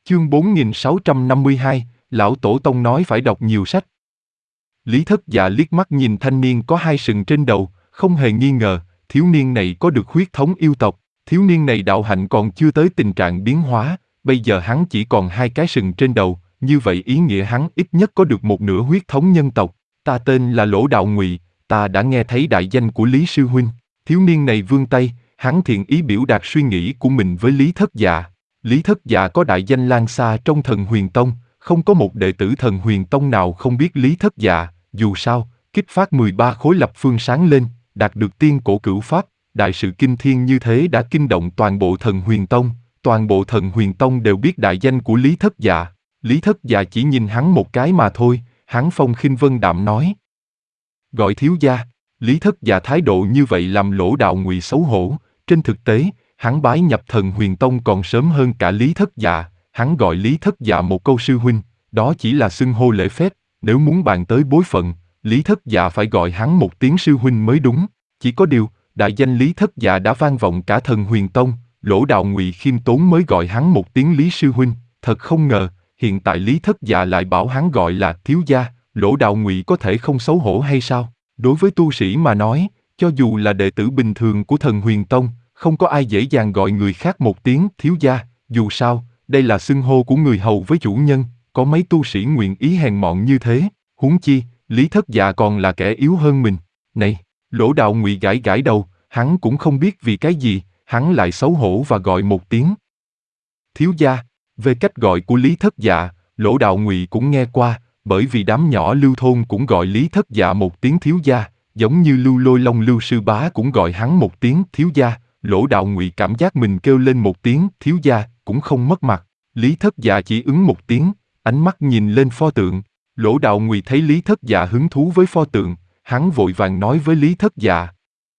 Chương 4652, Lão Tổ Tông nói phải đọc nhiều sách. Lý Thất Dạ liếc mắt nhìn thanh niên có hai sừng trên đầu, không hề nghi ngờ, thiếu niên này có được huyết thống yêu tộc, thiếu niên này đạo hạnh còn chưa tới tình trạng biến hóa, bây giờ hắn chỉ còn hai cái sừng trên đầu, như vậy ý nghĩa hắn ít nhất có được một nửa huyết thống nhân tộc. Ta tên là Lỗ Đạo Ngụy, ta đã nghe thấy đại danh của Lý Sư Huynh. Thiếu niên này vươn tay, hắn thiện ý biểu đạt suy nghĩ của mình với Lý Thất Dạ. Lý Thất Dạ có đại danh lan xa trong Thần Huyền Tông, không có một đệ tử Thần Huyền Tông nào không biết Lý Thất Dạ, dù sao, kích phát 13 khối lập phương sáng lên, đạt được tiên cổ cửu pháp, đại sự kinh thiên như thế đã kinh động toàn bộ Thần Huyền Tông, toàn bộ Thần Huyền Tông đều biết đại danh của Lý Thất Dạ. Lý Thất Dạ chỉ nhìn hắn một cái mà thôi, hắn phong khinh vân đạm nói. Gọi thiếu gia. Lý Thất Dạ thái độ như vậy làm Lỗ Đạo Ngụy xấu hổ, trên thực tế, hắn bái nhập Thần Huyền Tông còn sớm hơn cả Lý Thất Dạ, hắn gọi Lý Thất Dạ một câu sư huynh, đó chỉ là xưng hô lễ phép, nếu muốn bàn tới bối phận, Lý Thất Dạ phải gọi hắn một tiếng sư huynh mới đúng. Chỉ có điều, đại danh Lý Thất Dạ đã vang vọng cả Thần Huyền Tông, Lỗ Đạo Ngụy khiêm tốn mới gọi hắn một tiếng Lý sư huynh, thật không ngờ, hiện tại Lý Thất Dạ lại bảo hắn gọi là thiếu gia, Lỗ Đạo Ngụy có thể không xấu hổ hay sao? Đối với tu sĩ mà nói, cho dù là đệ tử bình thường của Thần Huyền Tông, không có ai dễ dàng gọi người khác một tiếng thiếu gia, dù sao, đây là xưng hô của người hầu với chủ nhân, có mấy tu sĩ nguyện ý hèn mọn như thế, huống chi, Lý Thất Dạ còn là kẻ yếu hơn mình. Này, Lỗ Đạo Ngụy gãi gãi đầu, hắn cũng không biết vì cái gì, hắn lại xấu hổ và gọi một tiếng thiếu gia. Về cách gọi của Lý Thất Dạ, Lỗ Đạo Ngụy cũng nghe qua, bởi vì đám nhỏ Lưu thôn cũng gọi Lý Thất Dạ một tiếng thiếu gia, giống như Lưu Lôi Long Lưu sư bá cũng gọi hắn một tiếng thiếu gia. Lỗ Đạo Ngụy cảm giác mình kêu lên một tiếng thiếu gia cũng không mất mặt. Lý Thất Dạ chỉ ứng một tiếng, ánh mắt nhìn lên pho tượng. Lỗ Đạo Ngụy thấy Lý Thất Dạ hứng thú với pho tượng, hắn vội vàng nói với Lý Thất Dạ.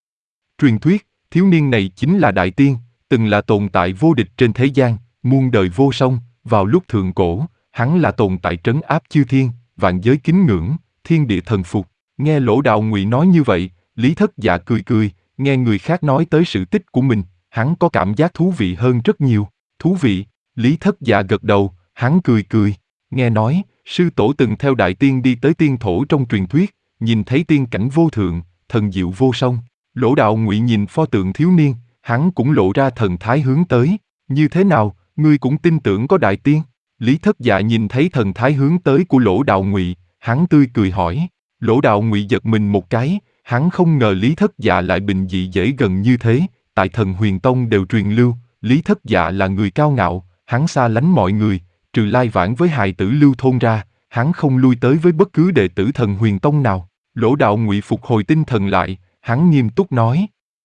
Truyền thuyết, thiếu niên này chính là đại tiên, từng là tồn tại vô địch trên thế gian, muôn đời vô song. Vào lúc thượng cổ, hắn là tồn tại trấn áp chư thiên, vạn giới kính ngưỡng, thiên địa thần phục. Nghe Lỗ Đạo Ngụy nói như vậy, Lý Thất Dạ cười cười, nghe người khác nói tới sự tích của mình, hắn có cảm giác thú vị hơn rất nhiều. Thú vị? Lý Thất Dạ gật đầu, hắn cười cười. Nghe nói, sư tổ từng theo đại tiên đi tới tiên thổ trong truyền thuyết, nhìn thấy tiên cảnh vô thượng, thần diệu vô song. Lỗ Đạo Ngụy nhìn pho tượng thiếu niên, hắn cũng lộ ra thần thái hướng tới. Như thế nào, ngươi cũng tin tưởng có đại tiên? Lý Thất Dạ nhìn thấy thần thái hướng tới của Lỗ Đạo Ngụy, hắn tươi cười hỏi. Lỗ Đạo Ngụy giật mình một cái, hắn không ngờ Lý Thất Dạ lại bình dị dễ gần như thế. Tại Thần Huyền Tông đều truyền lưu, Lý Thất Dạ là người cao ngạo, hắn xa lánh mọi người, trừ Lai Vãn với hài tử Lưu thôn ra, hắn không lui tới với bất cứ đệ tử Thần Huyền Tông nào. Lỗ Đạo Ngụy phục hồi tinh thần lại, hắn nghiêm túc nói.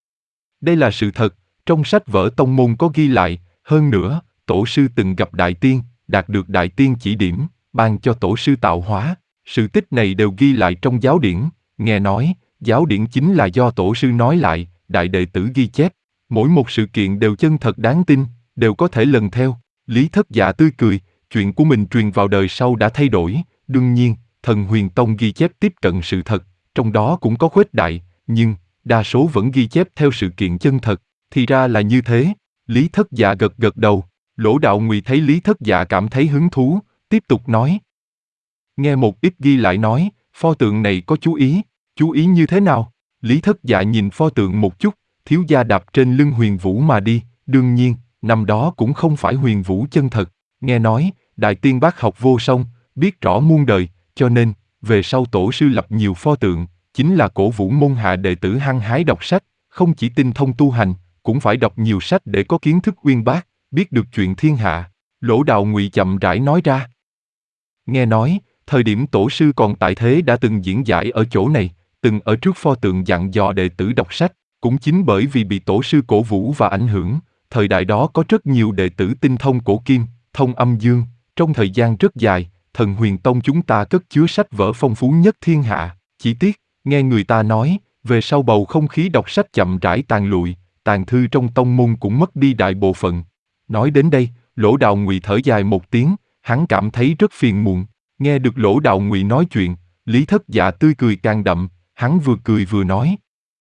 Đây là sự thật, trong sách vở tông môn có ghi lại, hơn nữa, tổ sư từng gặp đại tiên, đạt được đại tiên chỉ điểm, ban cho tổ sư tạo hóa. Sự tích này đều ghi lại trong giáo điển, nghe nói, giáo điển chính là do tổ sư nói lại, đại đệ tử ghi chép. Mỗi một sự kiện đều chân thật đáng tin, đều có thể lần theo. Lý Thất Dạ tươi cười, chuyện của mình truyền vào đời sau đã thay đổi, đương nhiên, Thần Huyền Tông ghi chép tiếp cận sự thật, trong đó cũng có khuếch đại, nhưng, đa số vẫn ghi chép theo sự kiện chân thật, thì ra là như thế. Lý Thất Dạ gật gật đầu, Lỗ Đạo Ngụy thấy Lý Thất Dạ cảm thấy hứng thú, tiếp tục nói. Nghe một ít ghi lại nói, pho tượng này có chú ý như thế nào? Lý Thất Dạ nhìn pho tượng một chút, thiếu gia đạp trên lưng Huyền Vũ mà đi, đương nhiên, năm đó cũng không phải Huyền Vũ chân thật, nghe nói, đại tiên bác học vô song, biết rõ muôn đời, cho nên, về sau tổ sư lập nhiều pho tượng, chính là cổ vũ môn hạ đệ tử hăng hái đọc sách, không chỉ tinh thông tu hành, cũng phải đọc nhiều sách để có kiến thức uyên bác, biết được chuyện thiên hạ. Lỗ Đạo Ngụy chậm rãi nói ra. Nghe nói, thời điểm tổ sư còn tại thế đã từng diễn giải ở chỗ này, từng ở trước pho tượng dặn dò đệ tử đọc sách, cũng chính bởi vì bị tổ sư cổ vũ và ảnh hưởng, thời đại đó có rất nhiều đệ tử tinh thông cổ kim, thông âm dương, trong thời gian rất dài, Thần Huyền Tông chúng ta cất chứa sách vở phong phú nhất thiên hạ. Chỉ tiếc, nghe người ta nói, về sau bầu không khí đọc sách chậm rãi tàn lụi, tàn thư trong tông môn cũng mất đi đại bộ phận. Nói đến đây, Lỗ Đạo Ngụy thở dài một tiếng, hắn cảm thấy rất phiền muộn. Nghe được Lỗ Đạo Ngụy nói chuyện, Lý Thất Dạ tươi cười càng đậm, hắn vừa cười vừa nói.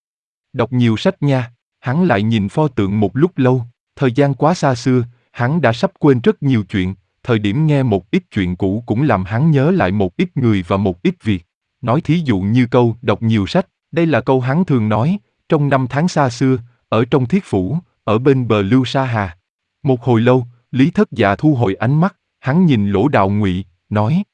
Đọc nhiều sách nha. Hắn lại nhìn pho tượng một lúc lâu, thời gian quá xa xưa, hắn đã sắp quên rất nhiều chuyện, thời điểm nghe một ít chuyện cũ cũng làm hắn nhớ lại một ít người và một ít việc. Nói thí dụ như câu đọc nhiều sách, đây là câu hắn thường nói, trong năm tháng xa xưa, ở trong thiết phủ, ở bên bờ Lưu Sa Hà. Một hồi lâu, Lý Thất Dạ thu hồi ánh mắt, hắn nhìn Lỗ Đạo Ngụy, nói: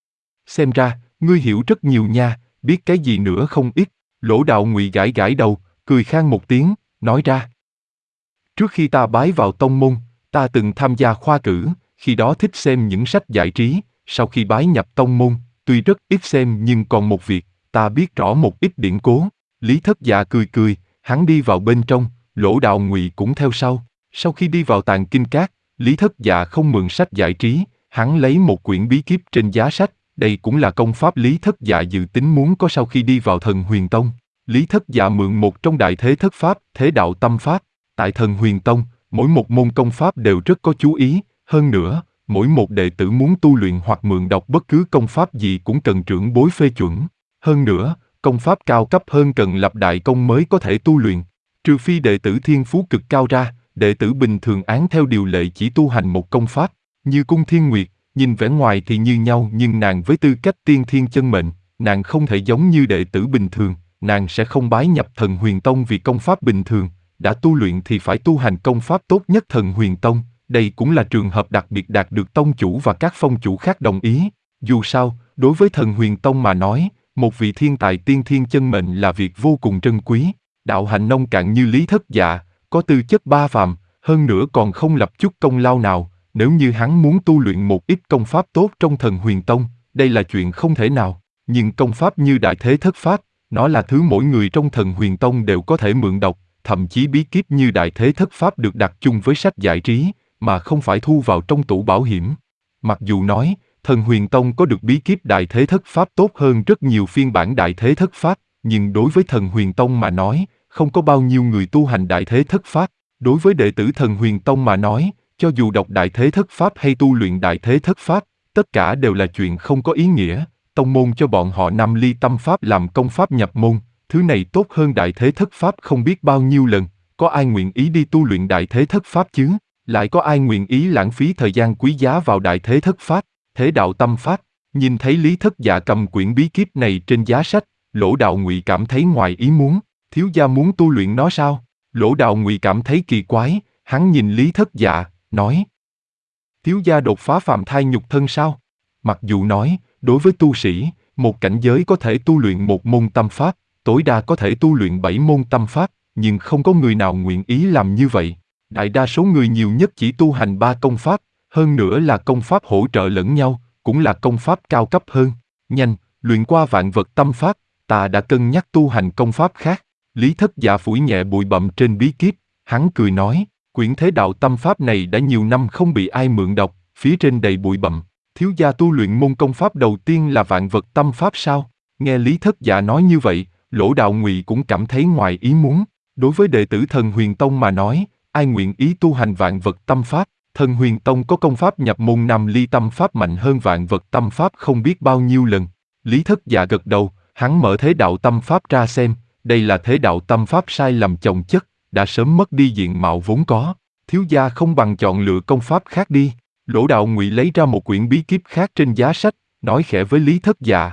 xem ra, ngươi hiểu rất nhiều nha, biết cái gì nữa không ít. Lỗ Đạo Ngụy gãi gãi đầu, cười khan một tiếng, nói ra: trước khi ta bái vào tông môn, ta từng tham gia khoa cử, khi đó thích xem những sách giải trí, sau khi bái nhập tông môn, tuy rất ít xem nhưng còn một việc, ta biết rõ một ít điển cố. Lý Thất Dạ cười cười, hắn đi vào bên trong, Lỗ Đạo Ngụy cũng theo sau. Sau khi đi vào tàng kinh các, Lý Thất Dạ không mượn sách giải trí, hắn lấy một quyển bí kíp trên giá sách, đây cũng là công pháp Lý Thất Dạ dự tính muốn có sau khi đi vào Thần Huyền Tông. Lý Thất Dạ mượn một trong đại thế thất pháp, Thế Đạo Tâm Pháp. Tại Thần Huyền Tông, mỗi một môn công pháp đều rất có chú ý, hơn nữa, mỗi một đệ tử muốn tu luyện hoặc mượn đọc bất cứ công pháp gì cũng cần trưởng bối phê chuẩn. Hơn nữa, công pháp cao cấp hơn cần lập đại công mới có thể tu luyện. Trừ phi đệ tử thiên phú cực cao ra, đệ tử bình thường án theo điều lệ chỉ tu hành một công pháp, như Cung Thiên Nguyệt, nhìn vẻ ngoài thì như nhau nhưng nàng với tư cách tiên thiên chân mệnh, nàng không thể giống như đệ tử bình thường, nàng sẽ không bái nhập Thần Huyền Tông vì công pháp bình thường, đã tu luyện thì phải tu hành công pháp tốt nhất Thần Huyền Tông, đây cũng là trường hợp đặc biệt đạt được tông chủ và các phong chủ khác đồng ý. Dù sao, đối với Thần Huyền Tông mà nói, một vị thiên tài tiên thiên chân mệnh là việc vô cùng trân quý. Đạo hạnh nông cạn như Lý Thất Dạ, có tư chất ba phàm, hơn nữa còn không lập chút công lao nào, nếu như hắn muốn tu luyện một ít công pháp tốt trong Thần Huyền Tông, đây là chuyện không thể nào. Nhưng công pháp như Đại Thế Thất Pháp, nó là thứ mỗi người trong Thần Huyền Tông đều có thể mượn đọc, thậm chí bí kíp như Đại Thế Thất Pháp được đặt chung với sách giải trí, mà không phải thu vào trong tủ bảo hiểm. Mặc dù nói, Thần Huyền Tông có được bí kíp Đại Thế Thất Pháp tốt hơn rất nhiều phiên bản Đại Thế Thất Pháp, nhưng đối với Thần Huyền Tông mà nói, không có bao nhiêu người tu hành Đại Thế Thất Pháp. Đối với đệ tử Thần Huyền Tông mà nói, cho dù đọc Đại Thế Thất Pháp hay tu luyện Đại Thế Thất Pháp, tất cả đều là chuyện không có ý nghĩa. Tông môn cho bọn họ Nam Ly Tâm Pháp làm công pháp nhập môn, thứ này tốt hơn Đại Thế Thất Pháp không biết bao nhiêu lần. Có ai nguyện ý đi tu luyện Đại Thế Thất Pháp chứ? Lại có ai nguyện ý lãng phí thời gian quý giá vào Đại Thế Thất Pháp, Thế Đạo Tâm Pháp? Nhìn thấy Lý Thất Dạ cầm quyển bí kíp này trên giá sách, Lỗ Đạo Ngụy cảm thấy ngoài ý muốn. Thiếu gia muốn tu luyện nó sao? Lỗ Đạo Ngụy cảm thấy kỳ quái, hắn nhìn Lý Thất Dạ, nói: thiếu gia đột phá phàm thai nhục thân sao? Mặc dù nói, đối với tu sĩ, một cảnh giới có thể tu luyện một môn tâm pháp, tối đa có thể tu luyện 7 môn tâm pháp, nhưng không có người nào nguyện ý làm như vậy. Đại đa số người nhiều nhất chỉ tu hành 3 công pháp, hơn nữa là công pháp hỗ trợ lẫn nhau, cũng là công pháp cao cấp hơn. Nhanh, luyện qua vạn vật tâm pháp, ta đã cân nhắc tu hành công pháp khác. Lý Thất Dạ phủi nhẹ bụi bặm trên bí kíp, hắn cười nói: quyển Thế Đạo Tâm Pháp này đã nhiều năm không bị ai mượn đọc, phía trên đầy bụi bặm. Thiếu gia tu luyện môn công pháp đầu tiên là vạn vật tâm pháp sao? Nghe Lý Thất Dạ nói như vậy, Lỗ Đạo Ngụy cũng cảm thấy ngoài ý muốn. Đối với đệ tử Thần Huyền Tông mà nói, ai nguyện ý tu hành vạn vật tâm pháp? Thần Huyền Tông có công pháp nhập môn Nam Ly Tâm Pháp mạnh hơn vạn vật tâm pháp không biết bao nhiêu lần. Lý Thất Dạ gật đầu, hắn mở Thế Đạo Tâm Pháp ra xem, đây là Thế Đạo Tâm Pháp sai lầm chồng chất, đã sớm mất đi diện mạo vốn có. Thiếu gia không bằng chọn lựa công pháp khác đi. Lỗ Đạo Ngụy lấy ra một quyển bí kíp khác trên giá sách, nói khẽ với Lý Thất Dạ: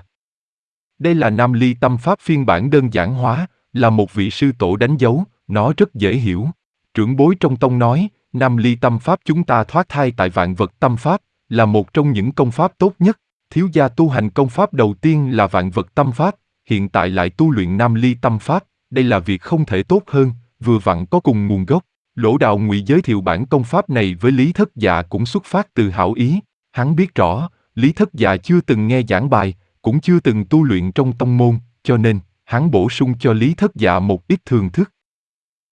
đây là Nam Ly Tâm Pháp phiên bản đơn giản hóa, là một vị sư tổ đánh dấu, nó rất dễ hiểu. Trưởng bối trong tông nói, Nam Ly Tâm Pháp chúng ta thoát thai tại vạn vật tâm pháp, là một trong những công pháp tốt nhất. Thiếu gia tu hành công pháp đầu tiên là vạn vật tâm pháp, hiện tại lại tu luyện Nam Ly Tâm Pháp, đây là việc không thể tốt hơn, vừa vặn có cùng nguồn gốc. Lỗ Đạo Ngụy giới thiệu bản công pháp này với Lý Thất Dạ cũng xuất phát từ hảo ý. Hắn biết rõ, Lý Thất Dạ chưa từng nghe giảng bài, cũng chưa từng tu luyện trong tông môn, cho nên, hắn bổ sung cho Lý Thất Dạ một ít thường thức.